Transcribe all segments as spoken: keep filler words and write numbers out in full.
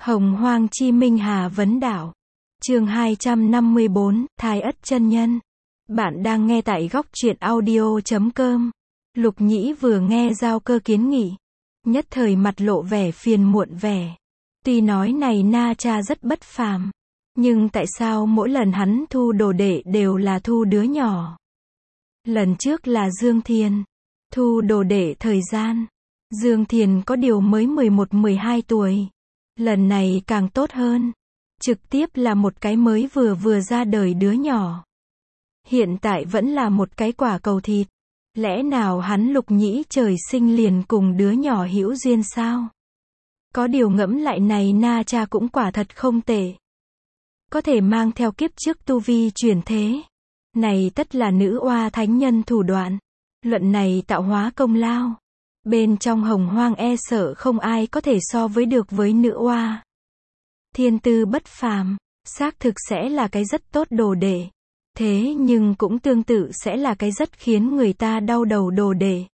Hồng Hoang Chi Minh Hà Vấn Đảo. Chương hai trăm năm mươi bốn, Thái Ất chân nhân. Bạn đang nghe tại góc truyện audio chấm com. Lục Nhĩ vừa nghe Giao Cơ kiến nghị, nhất thời mặt lộ vẻ phiền muộn vẻ. Tuy nói này Na Cha rất bất phàm, nhưng tại sao mỗi lần hắn thu đồ đệ đều là thu đứa nhỏ? Lần trước là Dương Thiền, thu đồ đệ thời gian, Dương Thiền có điều mới mười một mười hai tuổi. Lần này càng tốt hơn, trực tiếp là một cái mới vừa vừa ra đời đứa nhỏ. Hiện tại vẫn là một cái quả cầu thịt. Lẽ nào hắn Lục Nhĩ trời sinh liền cùng đứa nhỏ hữu duyên sao? Có điều ngẫm lại này Na Cha cũng quả thật không tệ. Có thể mang theo kiếp trước tu vi chuyển thế. Này tất là nữ oa thánh nhân thủ đoạn. Luận này tạo hóa công lao. Bên trong Hồng Hoang e sợ không ai có thể so với được với nữ oa. Thiên tư bất phàm, xác thực sẽ là cái rất tốt đồ đệ. Thế nhưng cũng tương tự sẽ là cái rất khiến người ta đau đầu đồ đệ.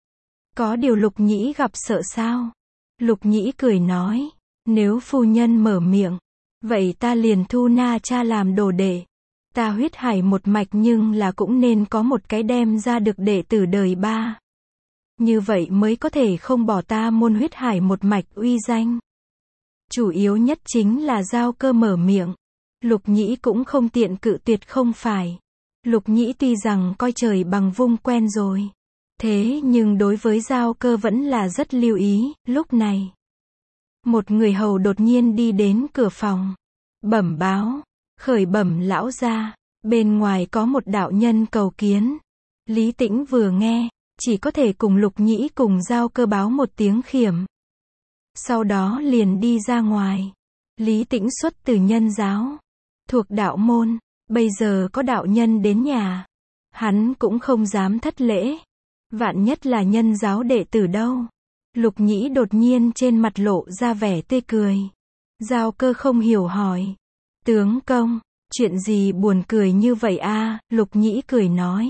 Có điều Lục Nhĩ gặp sợ sao? Lục Nhĩ cười nói, nếu phu nhân mở miệng, vậy ta liền thu Na Cha làm đồ đệ. Ta huyết hải một mạch nhưng là cũng nên có một cái đem ra được đệ tử đời ba. Như vậy mới có thể không bỏ ta môn huyết hải một mạch uy danh. Chủ yếu nhất chính là Giao Cơ mở miệng. Lục Nhĩ cũng không tiện cự tuyệt không phải. Lục Nhĩ tuy rằng coi trời bằng vung quen rồi. Thế nhưng đối với Giao Cơ vẫn là rất lưu ý. Lúc này, một người hầu đột nhiên đi đến cửa phòng. Bẩm báo, khởi bẩm lão gia, bên ngoài có một đạo nhân cầu kiến. Lý Tĩnh vừa nghe, chỉ có thể cùng Lục Nhĩ cùng Giao Cơ báo một tiếng khiểm. Sau đó liền đi ra ngoài. Lý Tĩnh xuất từ nhân giáo, thuộc đạo môn, bây giờ có đạo nhân đến nhà, hắn cũng không dám thất lễ. Vạn nhất là nhân giáo đệ tử đâu. Lục Nhĩ đột nhiên trên mặt lộ ra vẻ tươi cười. Giao Cơ không hiểu hỏi, tướng công, chuyện gì buồn cười như vậy a? Lục Nhĩ cười nói,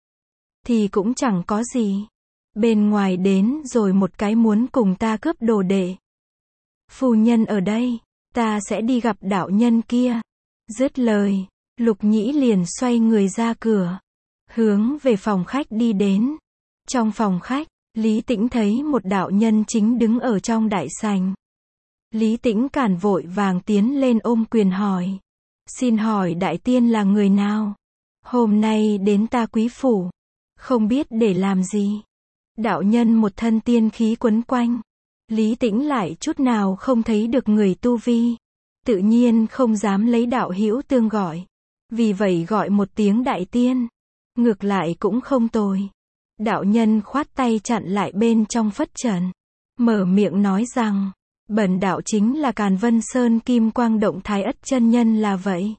thì cũng chẳng có gì. Bên ngoài đến rồi một cái muốn cùng ta cướp đồ đệ. Phu nhân ở đây, ta sẽ đi gặp đạo nhân kia. Dứt lời, Lục Nhĩ liền xoay người ra cửa, hướng về phòng khách đi đến. Trong phòng khách, Lý Tĩnh thấy một đạo nhân chính đứng ở trong đại sảnh. Lý Tĩnh cản vội vàng tiến lên ôm quyền hỏi, xin hỏi đại tiên là người nào? Hôm nay đến ta quý phủ, không biết để làm gì. Đạo nhân một thân tiên khí quấn quanh. Lý Tĩnh lại chút nào không thấy được người tu vi. Tự nhiên không dám lấy đạo hữu tương gọi. Vì vậy gọi một tiếng đại tiên. Ngược lại cũng không tồi. Đạo nhân khoát tay chặn lại bên trong phất trần. Mở miệng nói rằng, bần đạo chính là Càn Vân Sơn Kim Quang Động Thái Ất chân nhân là vậy.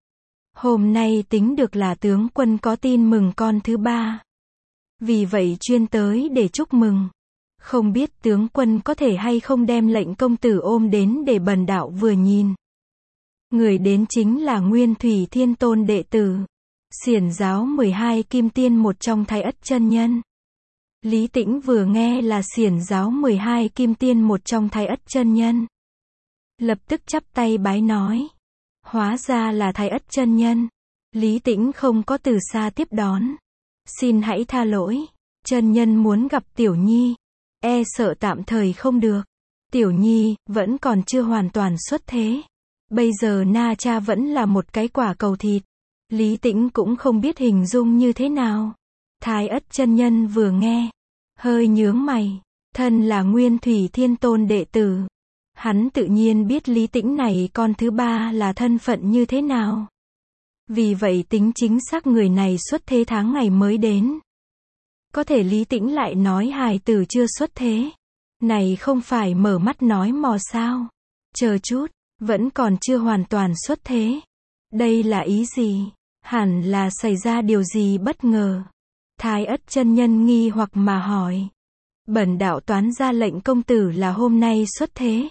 Hôm nay tính được là tướng quân có tin mừng con thứ ba. Vì vậy chuyên tới để chúc mừng. Không biết tướng quân có thể hay không đem lệnh công tử ôm đến để bần đạo vừa nhìn. Người đến chính là Nguyên Thủy Thiên Tôn đệ tử, Xiển giáo mười hai kim tiên một trong Thái Ất chân nhân. Lý Tĩnh vừa nghe là Xiển giáo mười hai kim tiên một trong Thái Ất chân nhân, lập tức chắp tay bái nói, hóa ra là Thái Ất chân nhân. Lý Tĩnh không có từ xa tiếp đón, xin hãy tha lỗi, chân nhân muốn gặp Tiểu Nhi, e sợ tạm thời không được. Tiểu Nhi vẫn còn chưa hoàn toàn xuất thế. Bây giờ Na Cha vẫn là một cái quả cầu thịt. Lý Tĩnh cũng không biết hình dung như thế nào. Thái Ất chân nhân vừa nghe, hơi nhướng mày. Thân là Nguyên Thủy Thiên Tôn đệ tử, hắn tự nhiên biết Lý Tĩnh này con thứ ba là thân phận như thế nào. Vì vậy tính chính xác người này xuất thế tháng ngày mới đến. Có thể Lý Tĩnh lại nói hài tử chưa xuất thế. Này không phải mở mắt nói mò sao? Chờ chút, vẫn còn chưa hoàn toàn xuất thế. Đây là ý gì? Hẳn là xảy ra điều gì bất ngờ. Thái Ất chân nhân nghi hoặc mà hỏi. Bần đạo toán ra lệnh công tử là hôm nay xuất thế.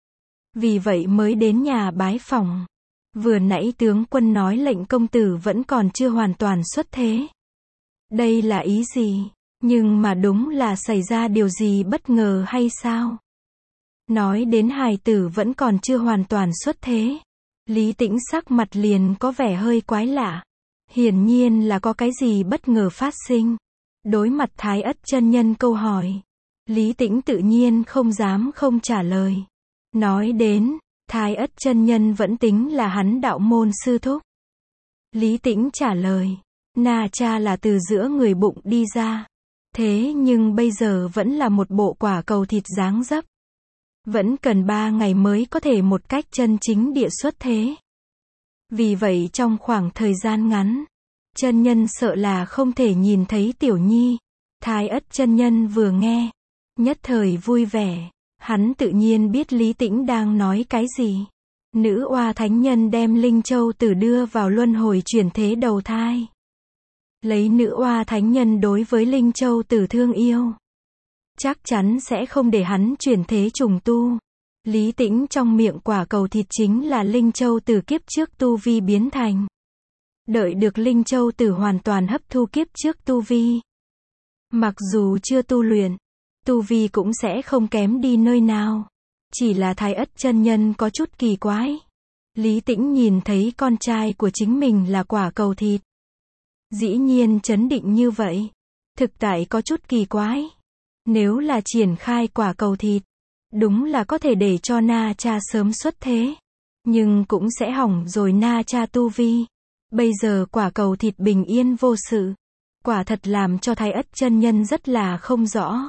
Vì vậy mới đến nhà bái phỏng. Vừa nãy tướng quân nói lệnh công tử vẫn còn chưa hoàn toàn xuất thế. Đây là ý gì? Nhưng mà đúng là xảy ra điều gì bất ngờ hay sao? Nói đến hài tử vẫn còn chưa hoàn toàn xuất thế. Lý Tĩnh sắc mặt liền có vẻ hơi quái lạ. Hiển nhiên là có cái gì bất ngờ phát sinh. Đối mặt Thái Ất chân nhân câu hỏi, Lý Tĩnh tự nhiên không dám không trả lời. Nói đến, Thái Ất chân nhân vẫn tính là hắn đạo môn sư thúc. Lý Tĩnh trả lời, Na Cha là từ giữa người bụng đi ra. Thế nhưng bây giờ vẫn là một bộ quả cầu thịt dáng dấp. Vẫn cần ba ngày mới có thể một cách chân chính địa xuất thế. Vì vậy trong khoảng thời gian ngắn, chân nhân sợ là không thể nhìn thấy Tiểu Nhi. Thái Ất chân nhân vừa nghe, nhất thời vui vẻ. Hắn tự nhiên biết Lý Tĩnh đang nói cái gì. Nữ oa thánh nhân đem Linh Châu Tử đưa vào luân hồi chuyển thế đầu thai. Lấy nữ oa thánh nhân đối với Linh Châu Tử thương yêu, chắc chắn sẽ không để hắn chuyển thế trùng tu. Lý Tĩnh trong miệng quả cầu thịt chính là Linh Châu Tử kiếp trước tu vi biến thành. Đợi được Linh Châu Tử hoàn toàn hấp thu kiếp trước tu vi. Mặc dù chưa tu luyện, tu vi cũng sẽ không kém đi nơi nào. Chỉ là Thái Ất chân nhân có chút kỳ quái. Lý Tĩnh nhìn thấy con trai của chính mình là quả cầu thịt. Dĩ nhiên chấn định như vậy. Thực tại có chút kỳ quái. Nếu là triển khai quả cầu thịt, đúng là có thể để cho Na Cha sớm xuất thế. Nhưng cũng sẽ hỏng rồi Na Cha tu vi. Bây giờ quả cầu thịt bình yên vô sự. Quả thật làm cho Thái Ất chân nhân rất là không rõ.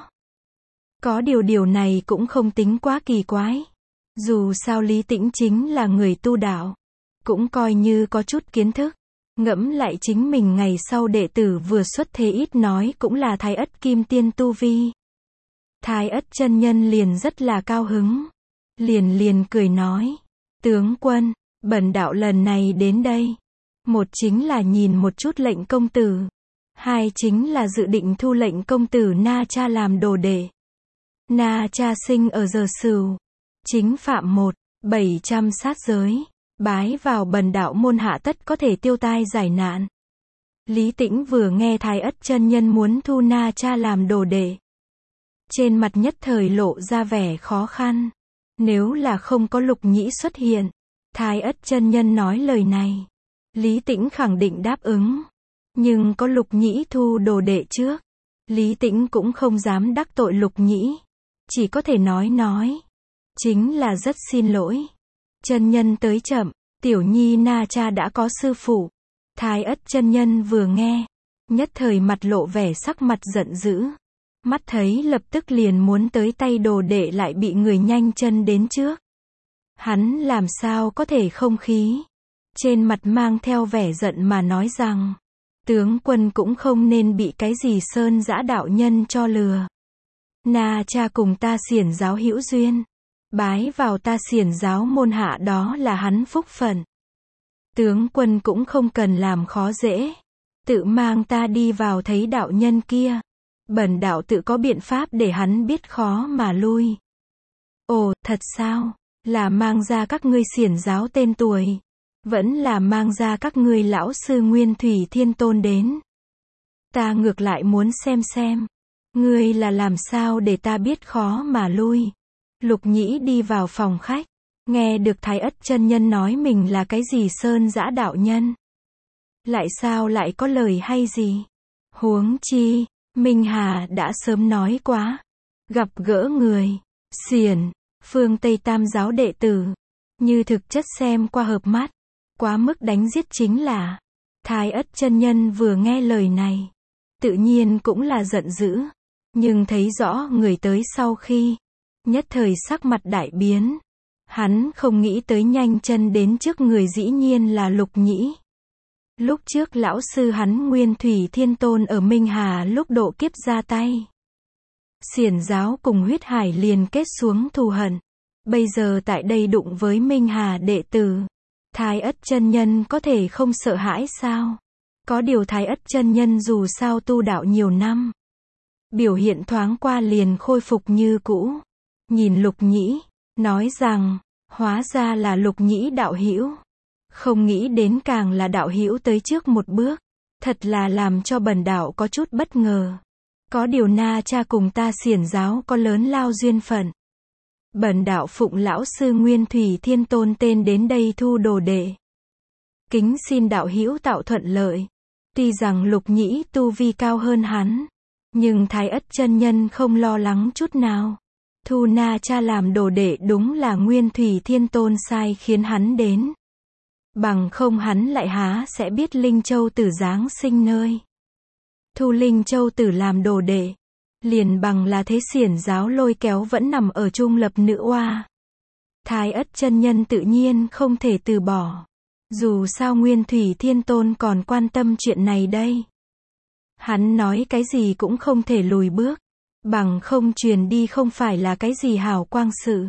Có điều điều này cũng không tính quá kỳ quái. Dù sao Lý Tĩnh chính là người tu đạo. Cũng coi như có chút kiến thức. Ngẫm lại chính mình ngày sau đệ tử vừa xuất thế ít nói cũng là Thái Ất kim tiên tu vi. Thái Ất chân nhân liền rất là cao hứng. Liền liền cười nói. Tướng quân, bần đạo lần này đến đây. Một chính là nhìn một chút lệnh công tử. Hai chính là dự định thu lệnh công tử Na Cha làm đồ đệ. Na Cha sinh ở Giờ Sửu. Chính phạm một, bảy trăm sát giới. Bái vào bần đạo môn hạ tất có thể tiêu tai giải nạn. Lý Tĩnh vừa nghe Thái Ất chân nhân muốn thu Na Cha làm đồ đệ. Trên mặt nhất thời lộ ra vẻ khó khăn. Nếu là không có Lục Nhĩ xuất hiện, Thái Ất chân nhân nói lời này, Lý Tĩnh khẳng định đáp ứng. Nhưng có Lục Nhĩ thu đồ đệ trước, Lý Tĩnh cũng không dám đắc tội Lục Nhĩ. Chỉ có thể nói nói. Chính là rất xin lỗi. Chân nhân tới chậm, Tiểu Nhi Na Cha đã có sư phụ. Thái Ất chân nhân vừa nghe, nhất thời mặt lộ vẻ sắc mặt giận dữ. Mắt thấy lập tức liền muốn tới tay đồ đệ lại bị người nhanh chân đến trước. Hắn làm sao có thể không khí. Trên mặt mang theo vẻ giận mà nói rằng, tướng quân cũng không nên bị cái gì Sơn Dã đạo nhân cho lừa. Na Cha cùng ta Xiển giáo hữu duyên. Bái vào ta Xiển giáo môn hạ đó là hắn phúc phận. Tướng quân cũng không cần làm khó dễ. Tự mang ta đi vào thấy đạo nhân kia. Bần đạo tự có biện pháp để hắn biết khó mà lui. Ồ, thật sao? Là mang ra các ngươi Xiển giáo tên tuổi. Vẫn là mang ra các ngươi lão sư Nguyên Thủy Thiên Tôn đến. Ta ngược lại muốn xem xem. Ngươi là làm sao để ta biết khó mà lui. Lục Nhĩ đi vào phòng khách. Nghe được Thái Ất chân nhân nói mình là cái gì Sơn Dã đạo nhân. Lại sao lại có lời hay gì? Huống chi, Minh Hà đã sớm nói quá. Gặp gỡ người, Xiển, phương Tây Tam giáo đệ tử. Như thực chất xem qua hợp mắt. Quá mức đánh giết chính là. Thái Ất chân nhân vừa nghe lời này. Tự nhiên cũng là giận dữ. Nhưng thấy rõ người tới sau khi. Nhất thời sắc mặt đại biến. Hắn không nghĩ tới nhanh chân đến trước người dĩ nhiên là Lục Nhĩ. Lúc trước lão sư hắn Nguyên Thủy Thiên Tôn ở Minh Hà lúc độ kiếp ra tay. Xiển giáo cùng Huyết Hải liền kết xuống thù hận. Bây giờ tại đây đụng với Minh Hà đệ tử. Thái Ất chân nhân có thể không sợ hãi sao? Có điều Thái Ất chân nhân dù sao tu đạo nhiều năm. Biểu hiện thoáng qua liền khôi phục như cũ. Nhìn Lục Nhĩ, nói rằng, hóa ra là Lục Nhĩ đạo hữu. Không nghĩ đến càng là đạo hữu tới trước một bước. Thật là làm cho bần đạo có chút bất ngờ. Có điều Na Cha cùng ta Xiển giáo có lớn lao duyên phận. Bần đạo phụng lão sư Nguyên Thủy Thiên Tôn tên đến đây thu đồ đệ. Kính xin đạo hữu tạo thuận lợi. Tuy rằng Lục Nhĩ tu vi cao hơn hắn, nhưng Thái Ất chân nhân không lo lắng chút nào. Thu Na Cha làm đồ đệ đúng là Nguyên Thủy Thiên Tôn sai khiến hắn đến. Bằng không hắn lại há sẽ biết Linh Châu Tử giáng sinh nơi. Thu Linh Châu Tử làm đồ đệ, liền bằng là thế xiển giáo lôi kéo vẫn nằm ở trung lập nữ oa. Thái Ất chân nhân tự nhiên không thể từ bỏ. Dù sao Nguyên Thủy Thiên Tôn còn quan tâm chuyện này đây. Hắn nói cái gì cũng không thể lùi bước. Bằng không truyền đi không phải là cái gì hào quang sự.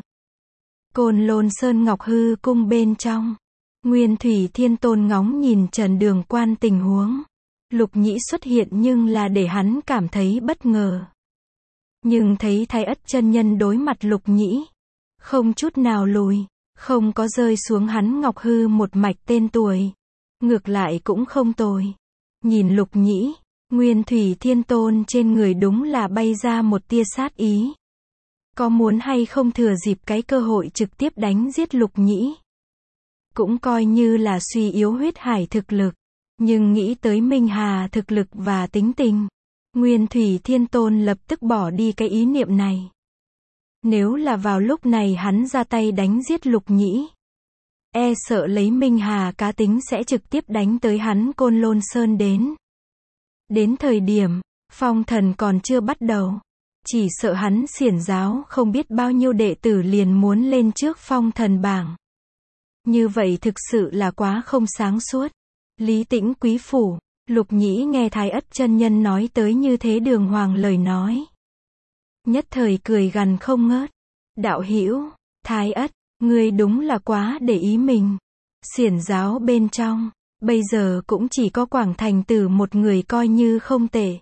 Côn Lôn Sơn Ngọc Hư cung bên trong, Nguyên Thủy Thiên Tôn ngóng nhìn Trần Đường Quan tình huống. Lục Nhĩ xuất hiện nhưng là để hắn cảm thấy bất ngờ. Nhưng thấy Thái Ất chân nhân đối mặt Lục Nhĩ, không chút nào lùi, không có rơi xuống hắn Ngọc Hư một mạch tên tuổi. Ngược lại cũng không tồi. Nhìn Lục Nhĩ, Nguyên Thủy Thiên Tôn trên người đúng là bay ra một tia sát ý. Có muốn hay không thừa dịp cái cơ hội trực tiếp đánh giết Lục Nhĩ. Cũng coi như là suy yếu huyết hải thực lực. Nhưng nghĩ tới Minh Hà thực lực và tính tình, Nguyên Thủy Thiên Tôn lập tức bỏ đi cái ý niệm này. Nếu là vào lúc này hắn ra tay đánh giết Lục Nhĩ, e sợ lấy Minh Hà cá tính sẽ trực tiếp đánh tới hắn Côn Lôn Sơn đến. Đến thời điểm, phong thần còn chưa bắt đầu, chỉ sợ hắn xiển giáo không biết bao nhiêu đệ tử liền muốn lên trước phong thần bảng. Như vậy thực sự là quá không sáng suốt. Lý Tĩnh quý phủ, Lục Nhĩ nghe Thái Ất chân nhân nói tới như thế đường hoàng lời nói. Nhất thời cười gằn không ngớt. Đạo hữu, Thái Ất, ngươi đúng là quá để ý mình. Xiển giáo bên trong, bây giờ cũng chỉ có Quảng Thành Tử một người coi như không tệ.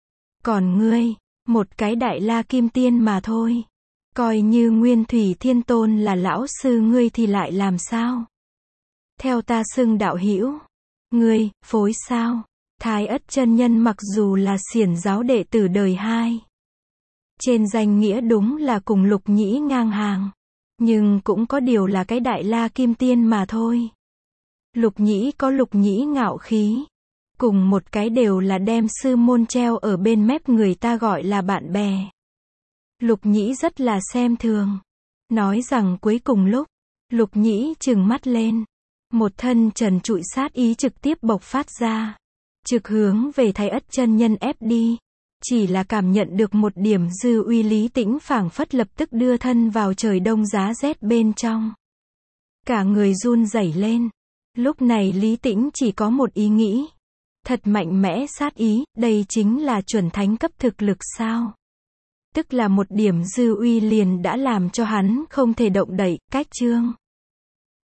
Còn ngươi, một cái đại la kim tiên mà thôi. Coi như Nguyên Thủy Thiên Tôn là lão sư ngươi thì lại làm sao? Theo ta xưng đạo hữu. Ngươi, phối sao? Thái Ất chân nhân mặc dù là xiển giáo đệ tử đời hai. Trên danh nghĩa đúng là cùng Lục Nhĩ ngang hàng. Nhưng cũng có điều là cái đại la kim tiên mà thôi. Lục Nhĩ có Lục Nhĩ ngạo khí. Cùng một cái đều là đem sư môn treo ở bên mép người ta gọi là bạn bè. Lục Nhĩ rất là xem thường. Nói rằng cuối cùng lúc, Lục Nhĩ trừng mắt lên. Một thân trần trụi sát ý trực tiếp bộc phát ra. Trực hướng về Thái Ất chân nhân ép đi. Chỉ là cảm nhận được một điểm dư uy Lý Tĩnh phảng phất lập tức đưa thân vào trời đông giá rét bên trong. Cả người run rẩy lên. Lúc này Lý Tĩnh chỉ có một ý nghĩ. Thật mạnh mẽ sát ý, đây chính là chuẩn thánh cấp thực lực sao? Tức là một điểm dư uy liền đã làm cho hắn không thể động đậy, cách chương.